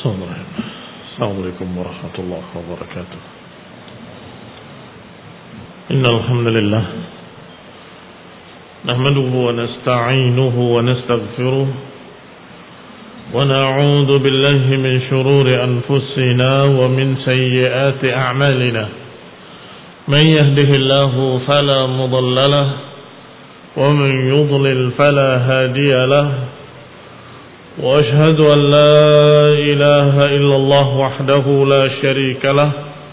Assalamualaikum warahmatullahi wabarakatuh. Innal hamdalillah nahmaduhu wa nasta'inuhu wa nastaghfiruh wa na'udzu billahi min shururi anfusina wa min sayyiati a'malina. Man yahdihillahu fala mudilla lahu wa man yudlil fala hadiya lahu. وأشهد أن لا إله إلا الله وحده لا شريك له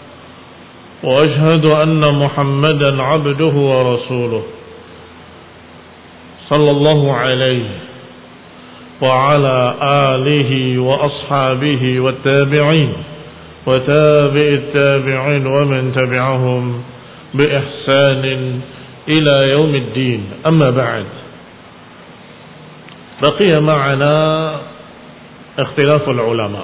وأشهد أن محمدا عبده ورسوله صلى الله عليه وعلى آله وأصحابه والتابعين وتابع التابعين ومن تبعهم بإحسان إلى يوم الدين. أما بعد، بقي معنا اختلاف العلماء،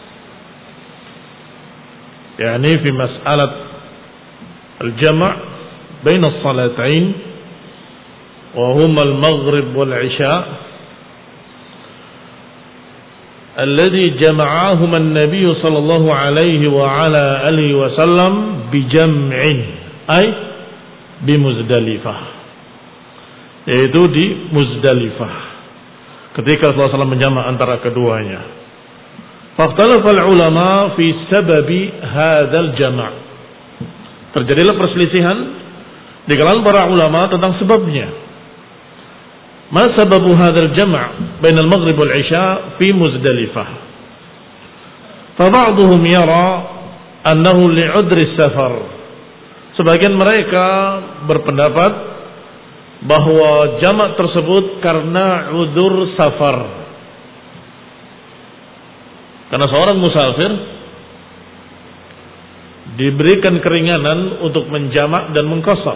يعني في مسألة الجمع بين الصلاتين وهما المغرب والعشاء الذي جمعهما النبي صلى الله عليه وعلى آله وسلم بجمع أي بمزدلفة، yaitu di Muzdalifah ketika Rasulullah SAW menjamak antara keduanya. Fakhtalafal ulama fi sababi hadzal jama'. Terjadilah perselisihan di kalangan para ulama tentang sebabnya. Ma sababu hadzal jama' bainal maghrib wal isya fi Muzdalifah? Fa ba'dhum yara annahu li'udri safar. Sebagian mereka berpendapat bahwa jamak tersebut karena udzur safar. Karena seorang musafir diberikan keringanan untuk menjamak dan mengqashar.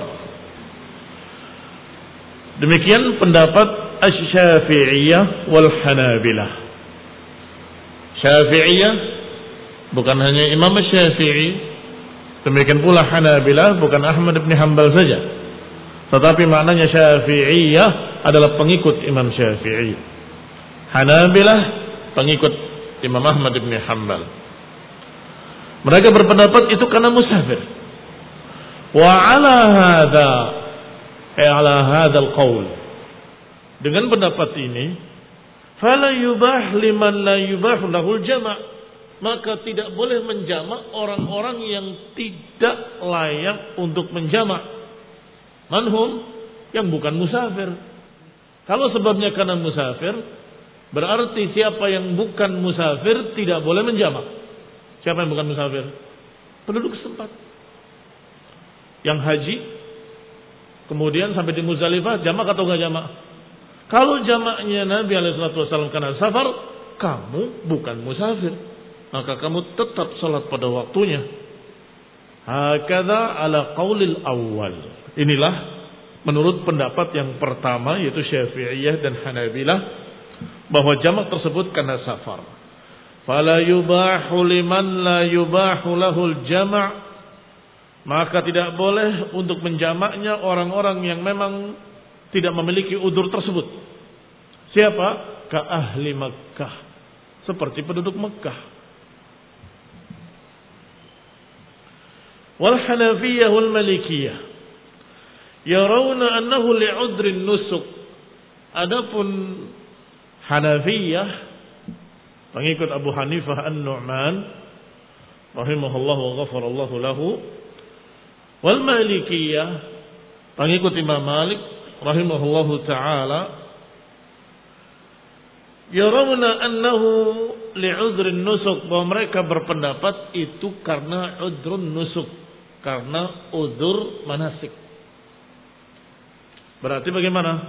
Demikian pendapat Asy-Syafi'iyah wal Hanabilah. Syafi'iyah bukan hanya Imam Syafi'i, demikian pula Hanabilah bukan Ahmad bin Hanbal saja, tetapi maknanya Syafi'iyah adalah pengikut Imam Syafi'i. Hanabilah pengikut Imam Ahmad bin Hanbal. Mereka berpendapat itu karena musafir. Wa ala hadzal qaul. Dengan pendapat ini, fala yubah liman la yubah lahul jama'. Maka tidak boleh menjamak orang-orang yang tidak layak untuk menjamak. Manhum yang bukan musafir. Kalau sebabnya karena musafir, berarti siapa yang bukan musafir tidak boleh menjamak. Siapa yang bukan musafir? Penduduk setempat. Yang haji kemudian sampai di Muzdalifah, jamak atau enggak jamak? Kalau jamaknya Nabi SAW karena safar, kamu bukan musafir, maka kamu tetap salat pada waktunya. Hakadha ala qaulil awal. Inilah menurut pendapat yang pertama, yaitu Syafi'iyah dan Hanabilah, bahwa jamak tersebut karena safar. Fala yubahu liman la yubahu lahul jama'. Maka tidak boleh untuk menjamaknya orang-orang yang memang tidak memiliki udzur tersebut. Siapa? Ka ahli Makkah, seperti penduduk Makkah. Wal Hanafiyah wal Malikiyah yarawna annahu li'udrin nusuk. Adapun Hanafiyah, pengikut Abu Hanifah An-Nu'man rahimahullah wa ghafarallahu lahu, wal Malikiyah, pengikut Imam Malik rahimahullahu taala, yarawna annahu li'udrin nusuk, bahwa mereka berpendapat itu karena udrun nusuk, karena udzur manasik. Berarti bagaimana?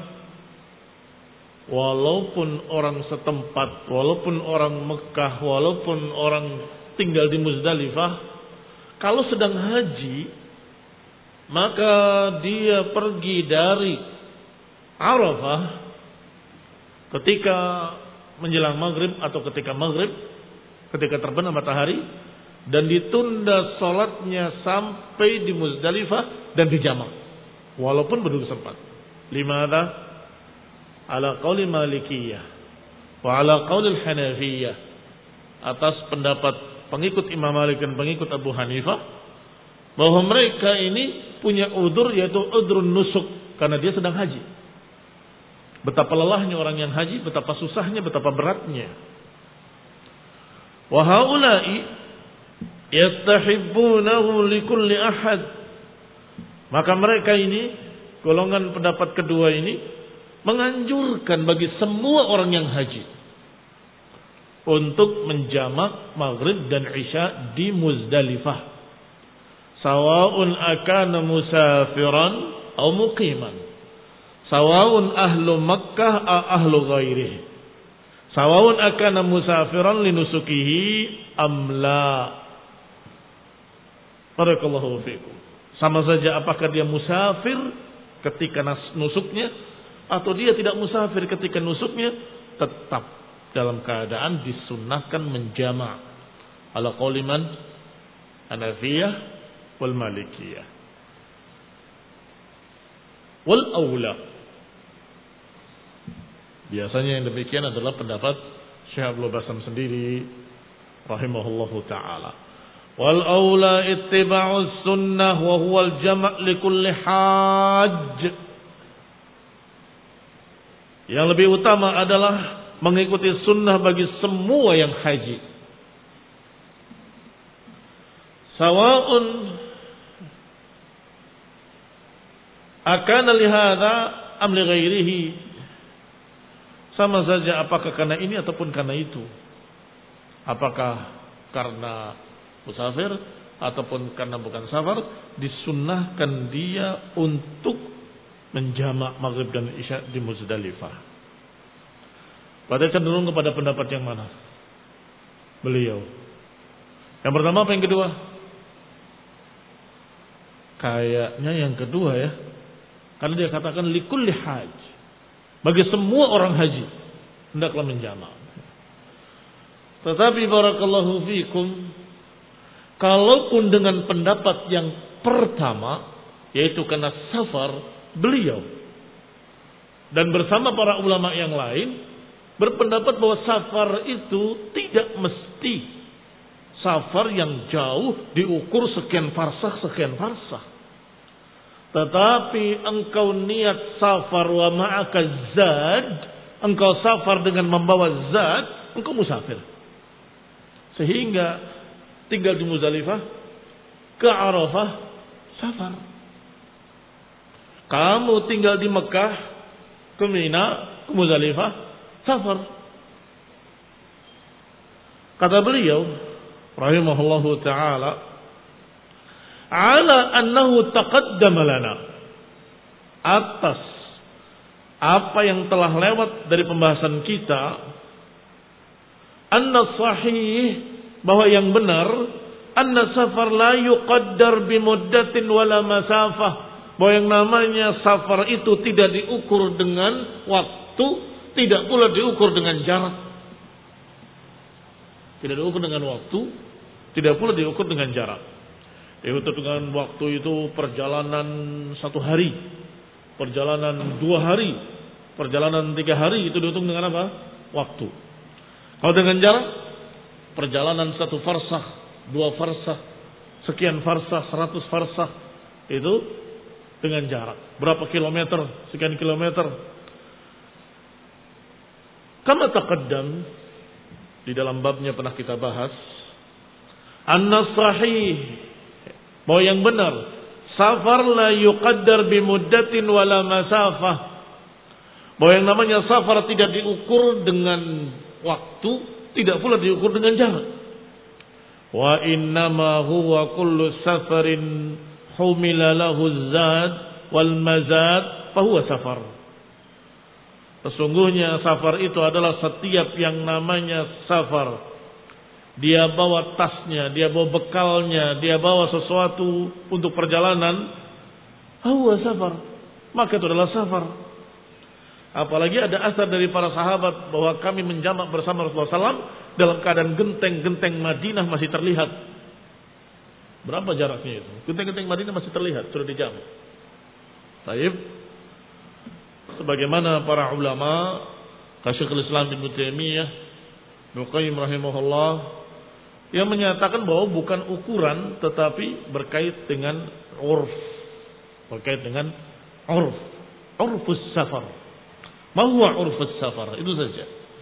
Walaupun orang setempat, walaupun orang Mekah, walaupun orang tinggal di Muzdalifah, kalau sedang haji, maka dia pergi dari Arafah ketika menjelang maghrib atau ketika maghrib, ketika terbenam matahari, dan ditunda sholatnya sampai di Muzdalifah dan dijamak, walaupun berduduk sempat. Limada? Ala qauli Malikiyah wa ala qauli Hanafiyah. atas pendapat pengikut Imam Malik dan pengikut Abu Hanifah bahwa mereka ini punya udzur, yaitu udzrun nusuk, karena dia sedang haji. Betapa lelahnya orang yang haji, betapa susahnya, betapa beratnya. Wa haula'i yastahibbunahu likulli ahad. Maka mereka ini, golongan pendapat kedua ini, menganjurkan bagi semua orang yang haji untuk menjamak maghrib dan isya di Muzdalifah. Sawa'un akana musafiran atau muqiman. Sawa'un ahlu Makkah atau ahlu ghairihi. Sawa'un akana musafiran linusukihi amla. Barakallahu fiikum. Sama saja apakah dia musafir ketika nusuknya atau dia tidak musafir ketika nusuknya, tetap dalam keadaan disunnahkan menjama' ala qauli man Hanafiyah wal Malikiyah wal aula. Biasanya yang demikian adalah pendapat Syekh Abdul Basam sendiri rahimahullahu taala. Wal aula ittiba'us sunnah wa huwa al jama' li kulli hajj. Yang lebih utama adalah mengikuti sunnah bagi semua yang haji. Sawa'un akana lihada am li ghairihi. Sama saja apakah karena ini ataupun karena itu. Apakah karena musafir ataupun karena bukan safar, disunnahkan dia untuk menjamak maghrib dan isya di Muzdalifah. Pada cenderung kepada pendapat yang mana? Beliau. Yang pertama apa yang kedua? Kayaknya yang kedua ya. Karena dia katakan likulli haj. Bagi semua orang haji hendaklah menjamak. Tetapi barakallahu fikum, kalaupun dengan pendapat yang pertama, yaitu karena safar, beliau dan bersama para ulama yang lain berpendapat bahwa safar itu tidak mesti safar yang jauh diukur sekian farsah. Tetapi engkau niat safar wa ma'aka zad, engkau safar dengan membawa zad, engkau musafir. Sehingga tinggal di Muzdalifah, ke Arafah, safar. Kamu tinggal di Mekah, ke Mina, ke Muzdalifah, safar. Kata beliau rahimahullahu ta'ala, ala annahu taqaddama lana, atas apa yang telah lewat dari pembahasan kita, anna sahih, bahwa yang benar, anna safar la yuqaddar bimuddatin wala masafah, bahwa yang namanya safar itu tidak diukur dengan waktu, tidak pula diukur dengan jarak. Tidak diukur dengan waktu, tidak pula diukur dengan jarak. Diukur dengan waktu itu perjalanan 1 hari, perjalanan 2 hari, perjalanan 3 hari, itu dihitung dengan apa? Waktu. Kalau dengan jarak, perjalanan 1 farsah, 2 farsah, sekian farsah, 100 farsah, itu dengan jarak. Berapa kilometer, sekian kilometer. Kama taqaddam, di dalam babnya pernah kita bahas, anna sahih, bahwa yang benar, safar la yuqaddar bimuddatin wala masafah, bahwa yang namanya safar tidak diukur dengan waktu, tidak pula diukur dengan jarak. Wa innama huwa kullu safarin humila lahu zad wal mazad fahuwa safar. Sesungguhnya safar itu adalah setiap yang namanya safar. Dia bawa tasnya, dia bawa bekalnya, dia bawa sesuatu untuk perjalanan. Huwa safar. Maka itu adalah safar. Apalagi ada asar dari para sahabat bahwa kami menjamak bersama Rasulullah SAW dalam keadaan genteng-genteng Madinah masih terlihat. Berapa jaraknya itu? Genteng-genteng Madinah masih terlihat, sudah dijamak. Taib. Sebagaimana para ulama, Syekhul Islam Ibnu Taimiyah Ibnu Qayyim rahimahullah yang menyatakan bahwa bukan ukuran tetapi berkait dengan urf. Berkait dengan urf. Urfus safar. Ma huwa urfus safar? Itu saja.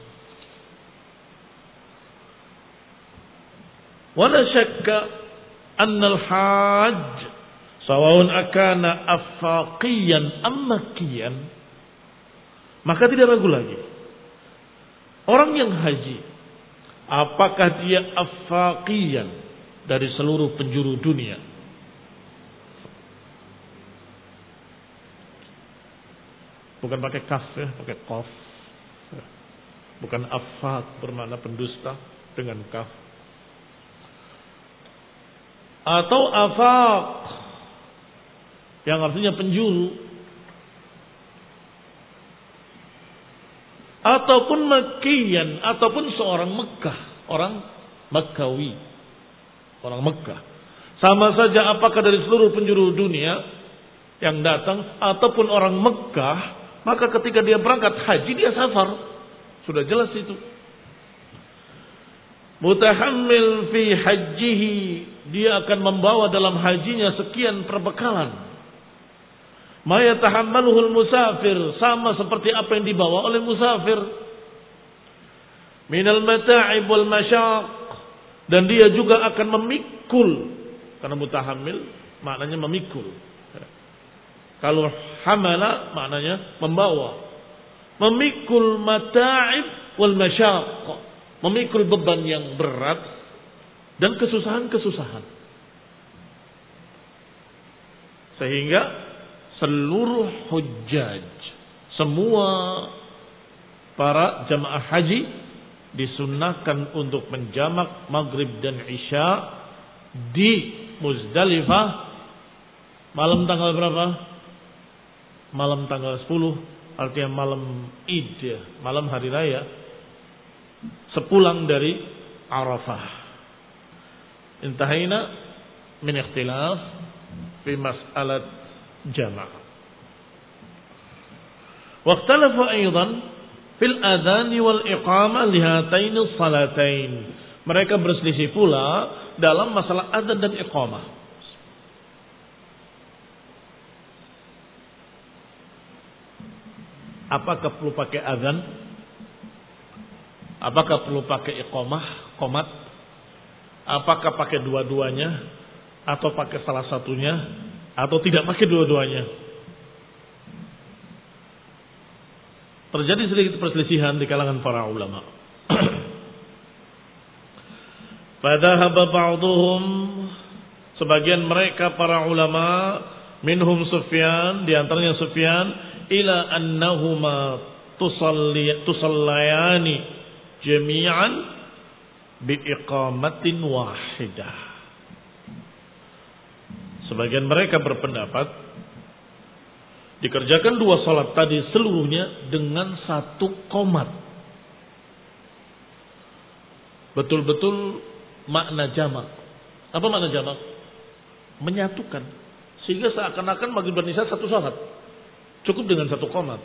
Wala syakka anna al-hajj sawa'un akana afaqiyan am makkiyan. Maka tidak ragu lagi. Orang yang haji, apakah dia afaqiyan dari seluruh penjuru dunia? Bukan pakai kaf ya, pakai qaf. Bukan afaq bermakna pendusta dengan kaf. Atau afaq yang artinya penjuru. Ataupun Makkiyan, ataupun seorang Mekkah, orang Mekkawi, orang Mekkah. Sama saja apakah dari seluruh penjuru dunia yang datang ataupun orang Mekkah, maka ketika dia berangkat haji dia safar. Sudah jelas itu. Mutahammil fi hajjihi, dia akan membawa dalam hajinya sekian perbekalan. Ma yatahammaluhul musafir, sama seperti apa yang dibawa oleh musafir. Minal mata'ib wal masyaq, dan dia juga akan memikul, karena mutahammil maknanya memikul. Kalau hamala maknanya membawa. Memikul mata'ib wal masyaq, memikul beban yang berat dan kesusahan-kesusahan. Sehingga seluruh hujjaj, semua para jamaah haji disunnahkan untuk menjamak maghrib dan isya di Muzdalifah malam tanggal berapa? Malam tanggal 10, artinya malam Id, malam hari raya, sepulang dari Arafah. Intahina min ikhtilaf fi mas'alat jama'. Waqtalafu aidan fil adhan wal iqamah lihatain salatain. Mereka berselisih pula dalam masalah adzan dan iqamah. Apakah perlu pakai adzan? Apakah perlu pakai iqamah, qomat? Apakah pakai dua-duanya atau pakai salah satunya? Atau tidak pakai dua-duanya. Terjadi sedikit perselisihan di kalangan para ulama. Fadhahaba ba'dhum, sebagian mereka para ulama, minhum Sufyan, di antaranya Sufyan, ila annahuma tusallayani jami'an bi iqamatin wahidah. Sebagian mereka berpendapat dikerjakan dua salat tadi seluruhnya dengan satu qomat. Betul-betul makna jamak. Apa makna jamak? Menyatukan. Sehingga seakan-akan maghrib dan isya satu salat. Cukup dengan satu qomat.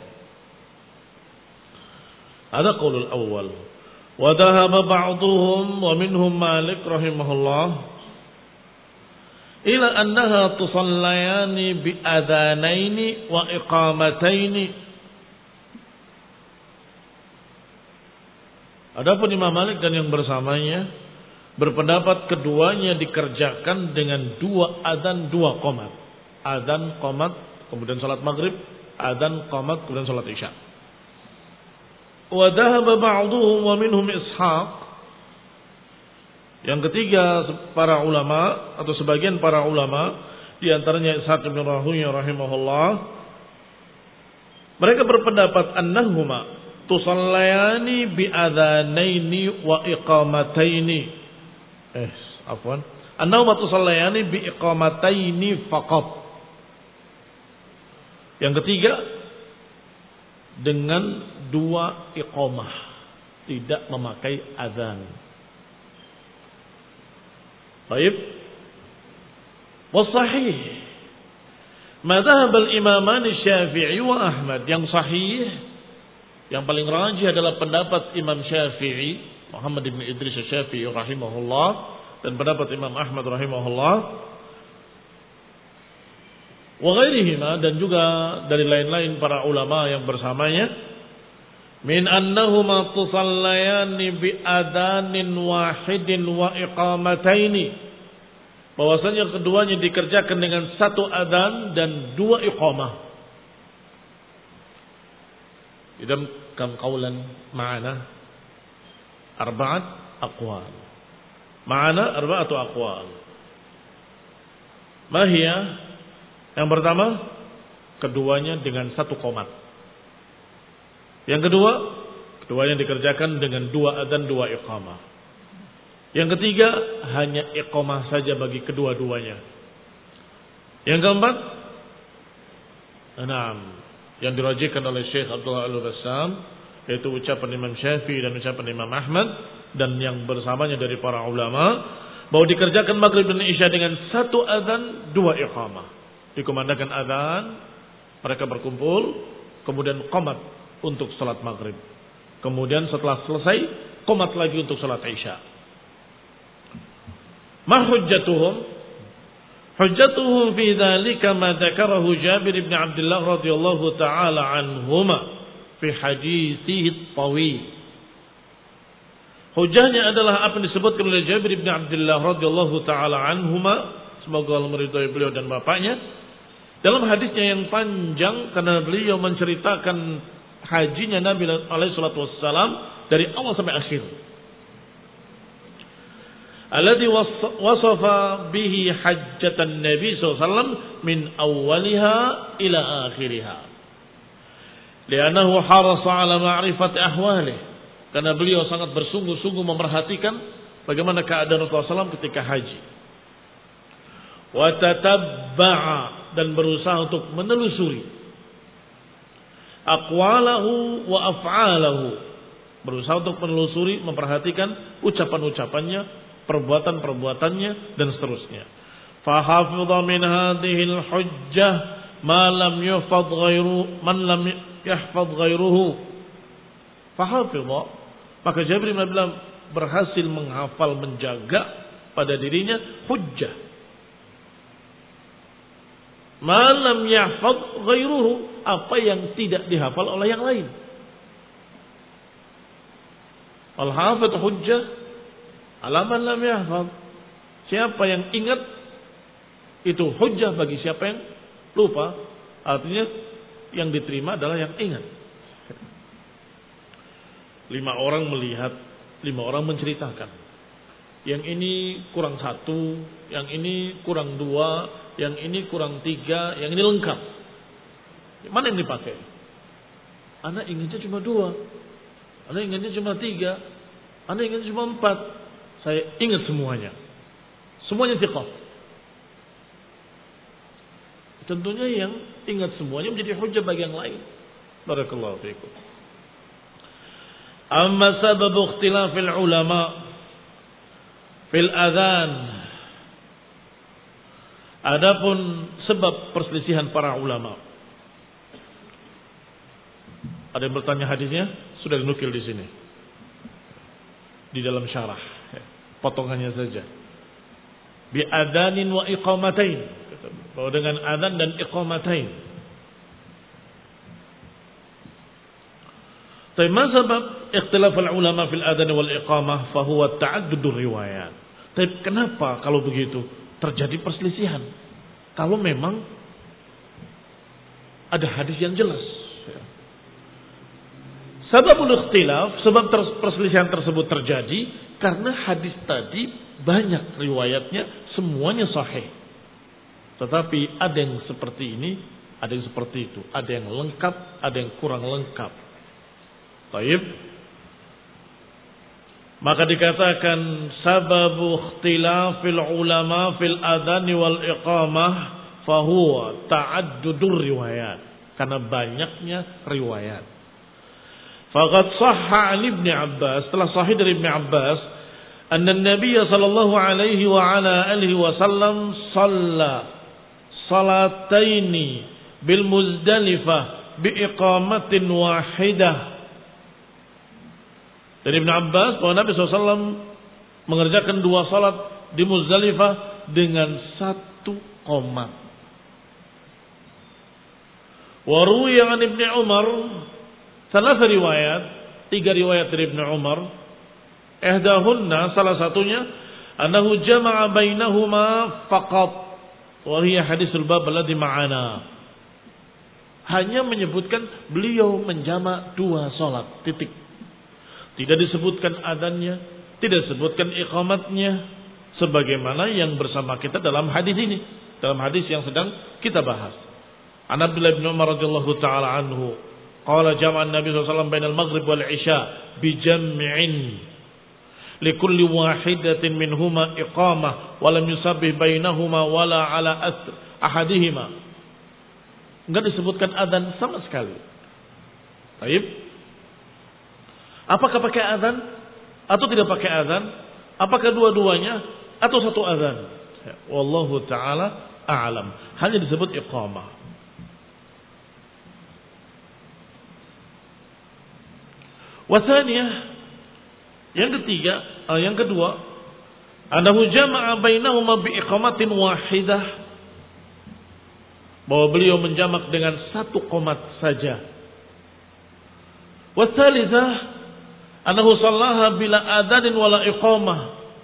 Ada qaulul awal. Wa dhahaba ba'dhum wa minhum Malik rahimahullah ila annaha tusallayani bi adhanaini wa iqamataini. Adapun Imam Malik dan yang bersamanya berpendapat keduanya dikerjakan dengan dua adzan, dua qomat. Adzan, qomat, kemudian salat maghrib, adzan, qomat, kemudian salat isya. Wa dhahaba ba'dhum wa minhum Ishaq. Yang ketiga, para ulama atau sebagian para ulama, di antaranya Ishaq bin Rahuya rahimahullah, mereka berpendapat annahuma tusallayani bi adhanaini wa iqamataini. Annahuma tusallayani bi iqamataini faqat. Yang ketiga, dengan dua iqamah, tidak memakai azan. Baik. Wasahih madhhab al-imaman Syafi'i wa Ahmad. Yang sahih, yang paling rajih adalah pendapat Imam Syafi'i, Muhammad bin Idris Asy-Syafi'i rahimahullah dan pendapat Imam Ahmad rahimahullah wa ghairihima, dan juga dari lain-lain para ulama yang bersamanya, min annahuma tusallayani bi adanin wahidin wa iqamataini, bahwasanya keduanya dikerjakan dengan satu adzan dan dua iqamah. Idan kam qaulan ma'ana arba'at aqwal. Ma'ana arba'atu aqwal. Ma hiya? Yang pertama, keduanya dengan satu qomat. Yang kedua, keduanya dikerjakan dengan dua adzan, dua iqamah. Yang ketiga, hanya iqamah saja bagi kedua-duanya. Yang keempat, yang dirajihkan oleh Syekh Abdullah Al-Bassam, yaitu ucapan Imam Syafi'i dan ucapan Imam Ahmad dan yang bersamanya dari para ulama, bahwa dikerjakan maghrib dan isya dengan satu adzan, dua iqamah. Dikumandangkan adzan, mereka berkumpul, kemudian qomat untuk salat maghrib. Kemudian setelah selesai, qomat lagi untuk salat isya. Ma hujjatuhum? Hujjatuhum fi dzalika ma dzakarahu Jabir bin Abdullah radhiyallahu taala anhuma fi hadithihi at-tawil. Hujjahnya adalah apa yang disebutkan oleh Jabir bin Abdullah radhiyallahu taala anhuma, semoga Allah meridhai beliau dan bapaknya, dalam hadisnya yang panjang, karena beliau menceritakan hajinya Nabi alaihi salatu wassalam dari awal sampai akhir. Alladhi wasafa bihi hajjatan Nabi sallallahu alaihi wasallam min awwaliha ila akhiriha. Li'annahu harasa ala ma'rifati ahwalih. Karena beliau sangat bersungguh-sungguh memperhatikan bagaimana keadaan Rasulullah SAW ketika haji. Wa tatabba'a, dan berusaha untuk menelusuri aqwalahu wa af'alahu, berusaha untuk menelusuri, memperhatikan ucapan-ucapannya, perbuatan-perbuatannya dan seterusnya. Fa hafidha min hadhihi al-hujjah ma lam yahfaz ghairu man lam yahfaz ghairuhu. Fa hafidha, maka Jabir bin Abdullah berhasil menghafal, menjaga pada dirinya hujjah malam yahfaz ghairuhu, apa yang tidak dihafal oleh yang lain. Al-hafidh hujjah ala man lam yahfaz. Siapa yang ingat itu hujjah bagi siapa yang lupa. Artinya yang diterima adalah yang ingat. 5 orang melihat, 5 orang menceritakan. Yang ini kurang 1, yang ini kurang 2, yang ini kurang 3, yang ini lengkap. Mana yang dipakai? Anak ingatnya cuma 2, anak ingatnya cuma 3, anak ingatnya cuma 4. Saya ingat semuanya. Semuanya thiqah. Tentunya yang ingat semuanya menjadi hujjah bagi yang lain. Barakallahu fiikum. Amma sabab ikhtilafil ulama fil adzan. Adapun sebab perselisihan para ulama. Ada yang bertanya hadisnya? Sudah dinukil di sini. Di dalam syarah. Potongannya saja. Bi adanin wa iqamatain. Bahwa dengan adzan dan iqamatain. Tapi sebab ikhtilaf ulama fil adzan wal iqamah fa huwa ta'addudur riwayat. Tapi kenapa kalau begitu terjadi perselisihan? Kalau memang ada hadis yang jelas. Sebabul ikhtilaf, sebab perselisihan tersebut terjadi karena hadis tadi banyak riwayatnya, semuanya sahih. Tetapi ada yang seperti ini, ada yang seperti itu, ada yang lengkap, ada yang kurang lengkap. Baik. Maka dikatakan sababu ikhtilafil ulama fil adzan wal iqamah fa huwa ta'addudur riwayat, karena banyaknya riwayat. Faqad sahha 'an Ibnu Abbas, telah sahih dari Ibnu Abbas, anna Nabi sallallahu alaihi wa ala alihi wasallam shalla salataini bil Muzdalifah bi iqamatin wahidah. Dari Ibnu Abbas bahwa Nabi SAW mengerjakan 2 salat di Muzdalifah dengan 1 qomat. Wa ruwiya an Ibnu Umar, salah riwayat, 3 riwayat dari Ibnu Umar. Ihdahunna, salah satunya, annahu jama'a bainahuma faqat, wa hiya hadisul bab alladhi ma'ana. Hanya menyebutkan beliau menjamak 2 salat, titik. Tidak disebutkan adanya, tidak disebutkan iqamatnya, sebagaimana yang bersama kita dalam hadis ini, dalam hadis yang sedang kita bahas. An Abdullah bin Umar radhiyallahu taala anhu, qala jama'a Nabi sallallahu alaihi wasallam bainal maghrib wal isya bi jam'in likulli wahidatin minhuma iqamah wa lam yusabbih bainahuma wala ala ahadihima. Enggak disebutkan adzan sama sekali. Baik. Apakah pakai adzan atau tidak pakai adzan? Apakah dua-duanya atau satu adzan? Wallahu taala a'lam. Hanya disebut iqamah. Wasaniyah, yang ketiga, yang kedua, annahu jama'a bainahuma bi iqamatin wahidah, bahwa beliau menjamak dengan 1 qomat saja. Wasalitsah, annahu shallaha bila adanin wala iqamah.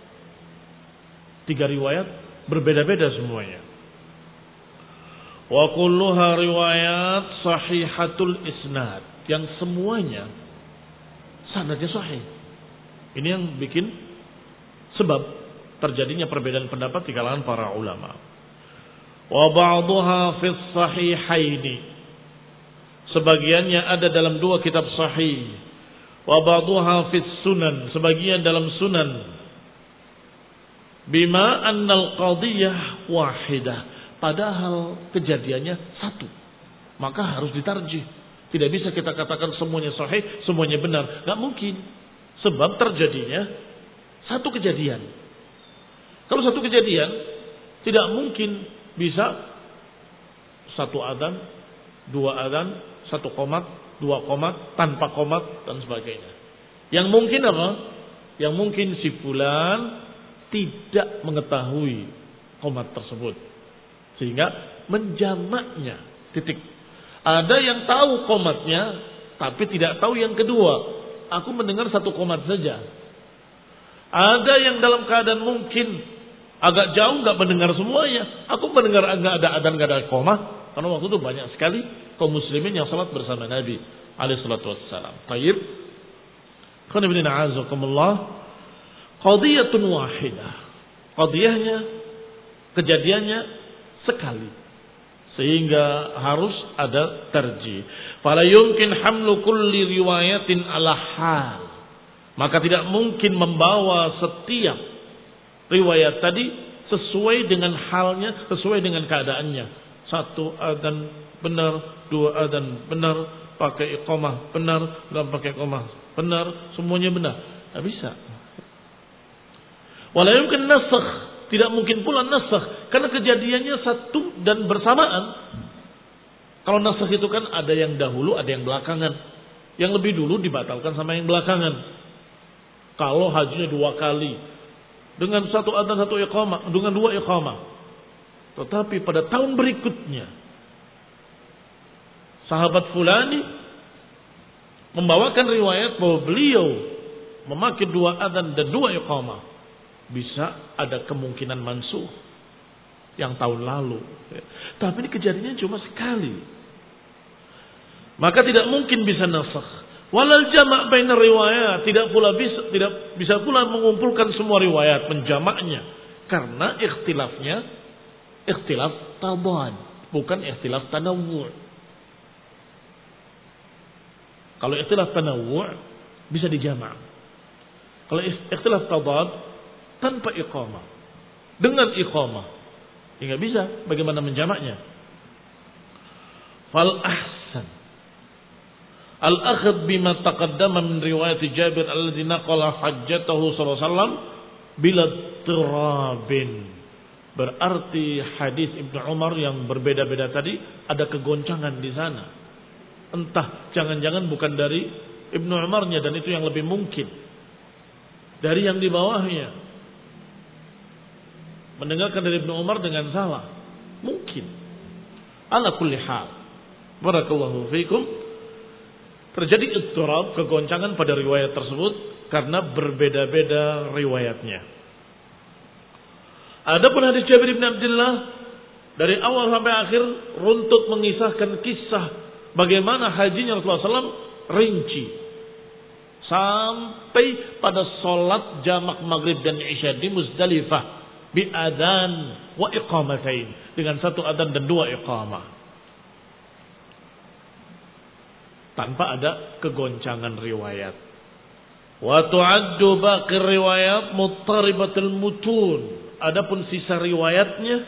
3 riwayat berbeda-beda semuanya. Wa kulluha riwayat sahihatul isnad, yang semuanya sanadnya sahih. Ini yang bikin sebab terjadinya perbedaan pendapat di kalangan para ulama. Wa ba'dhuha fi sahihaini, sebagiannya ada dalam 2 kitab sahih. Wa ba'dhuha fi sunan, sebagian dalam sunan. Bima annal qadiyah wahidah, padahal kejadiannya 1. Maka harus ditarjih. Tidak bisa kita katakan semuanya sahih, semuanya benar. Gak mungkin. Sebab terjadinya 1 kejadian. Kalau 1 kejadian, tidak mungkin bisa 1 adzan, 2 adzan, 1 qomat, 2 qomat, tanpa qomat, dan sebagainya. Yang mungkin apa? Yang mungkin si fulan tidak mengetahui qomat tersebut, sehingga menjamaknya, titik. Ada yang tahu qomatnya, tapi tidak tahu yang kedua. Aku mendengar 1 qomat saja. Ada yang dalam keadaan mungkin agak jauh, nggak mendengar semuanya. Aku mendengar nggak ada adzan, nggak ada qomat, karena waktu itu banyak sekali kaum muslimin yang salat bersama Nabi alaihi salatu wassalam. Baik. Qul inna a'udzubikumullah, qadiyatun wahidah. Qadiyahnya, kejadiannya sekali, sehingga harus ada tarjih. Fala yumkin hamlu kulli riwayatin ala hal, maka tidak mungkin membawa setiap riwayat tadi sesuai dengan halnya, sesuai dengan keadaannya. 1 adzan benar, 2 adzan benar, pakai iqamah benar, enggak pakai iqamah benar, semuanya benar. Tidak bisa. Wala yumkin nasakh, tidak mungkin pula nasakh, karena kejadiannya 1 dan bersamaan. Kalau nasakh itu kan ada yang dahulu, ada yang belakangan. Yang lebih dulu dibatalkan sama yang belakangan. Kalau hajinya 2 kali, dengan 1 adzan, 1 iqamah, dengan 2 iqamah. Tetapi pada tahun berikutnya, sahabat fulani membawakan riwayat bahwa beliau memakai 2 adzan dan 2 iqamah. Bisa ada kemungkinan mansuh yang tahun lalu. Tapi ini kejadiannya cuma sekali. Maka tidak mungkin bisa nasakh. Walal jama' baina riwayat, tidak bisa pula mengumpulkan semua riwayat, menjamaknya. Karena ikhtilafnya ikhtilaf tabad, bukan ikhtilaf tanawwu'. Kalau ikhtilaf tanawwu' bisa dijamak. Kalau ikhtilaf tabad tanpa iqamah, dengan iqamah, ya nggak bisa. Bagaimana menjamaknya? Fal ahsan al-akhd bima taqaddama min riwayat Jabir alladhi naqala hajjatahu sallallahu alaihi wasallam bila tirabin. Berarti hadis Ibnu Umar yang berbeda-beda tadi ada kegoncangan di sana. Entah jangan-jangan bukan dari Ibnu Umarnya, dan itu yang lebih mungkin. dari yang di bawahnya mendengarkan dari Ibnu Umar dengan salah. Mungkin. Ala kulli hal. Barakallahu fiikum. Terjadi ittirab, kegoncangan pada riwayat tersebut karena berbeda-beda riwayatnya. Adapun hadis Jabir bin Abdullah dari awal sampai akhir runtut mengisahkan kisah bagaimana hajinya Rasulullah SAW rinci sampai pada sholat jamak maghrib dan isya di Muzdalifah bi adzan wa iqamatain, dengan satu adzan dan dua iqamah, tanpa ada kegoncangan riwayat. Wa tu'addu baqi riwayat muttaribatul mutun. Adapun sisa riwayatnya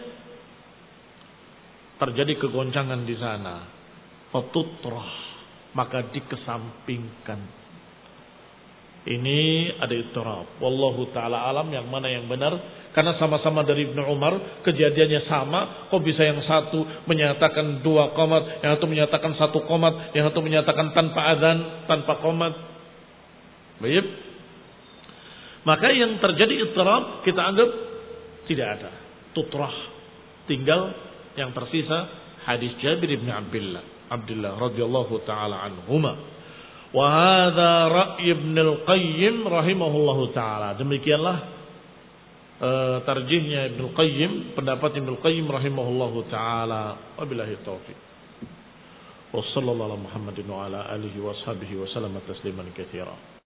terjadi kegoncangan di sana. Fatutrah, maka dikesampingkan. Ini ada ittirab. Wallahu taala alam yang mana yang benar, karena sama-sama dari Ibnu Umar, kejadiannya sama. Kok bisa yang satu menyatakan 2 qomat, yang satu menyatakan 1 qomat, yang satu menyatakan tanpa adzan, tanpa qomat. Baik. Maka yang terjadi ittirab kita anggap tidak ada. Tutrah. Tinggal yang tersisa hadis Jabir bin Abdullah radhiyallahu taala anhuma. Wa hadza ra'y Ibnu al-Qayyim rahimahullahu taala. Demikianlah tarjihnya Ibnu al-Qayyim, pendapat Ibnu al-Qayyim rahimahullahu taala. Wabillahi taufiq. Wassallallahu ala Muhammadin wa ala alihi wa sahbihi wa sallam tasliman katsira.